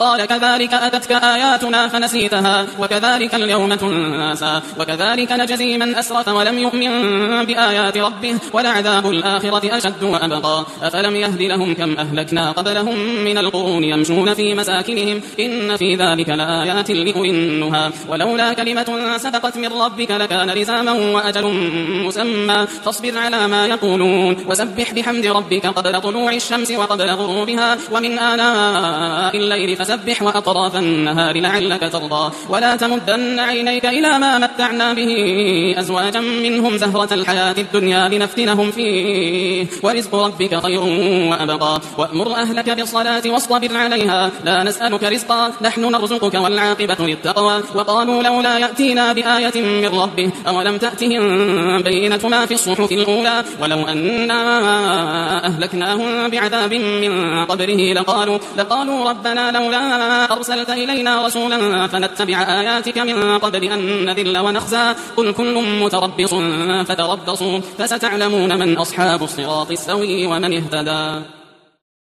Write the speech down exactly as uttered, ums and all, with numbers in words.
قال كذلك أتتك آياتنا فنسيتها وكذلك اليوم تنسى وكذلك نجزي من أسرف ولم يؤمن بآيات ربه ولعذاب الآخرة أشد وأبقى أفلم يهد لهم كم أهلكنا قبلهم من القرون يمشون في مساكنهم إن في ذلك لآيات لأولي النهى ولولا كلمة سبقت من ربك لكان لزاما وأجل مسمى فاصبر على ما يقولون وسبح بحمد ربك قبل طلوع الشمس وقبل غروبها ومن آناء الليل فسبح وأطراف النهار لعلك ترضى ولا تمدن عينيك إلى ما متعنا به أزواجا منهم زهرة الحياة الدنيا لنفتنهم فيه ورزق ربك خير وأبقى وأمر أهلك بالصلاة واصطبر عليها لا نسألك رزقا نحن نرزقك والعاقبة للتقوى وقالوا لولا يأتينا بآية من ربه أولم تأتهم بينة ما في الصحف الأولى ولو أنا أهلكناهم بعذاب من قبله لقالوا, لقالوا ربنا لولا أرسلت إلينا رسولا فنتبع آياتك من قبل أن نذل ونخزى قل كل متربص فتربصوا فستعلمون من أصحاب الصراط السوي ومن اهتدى.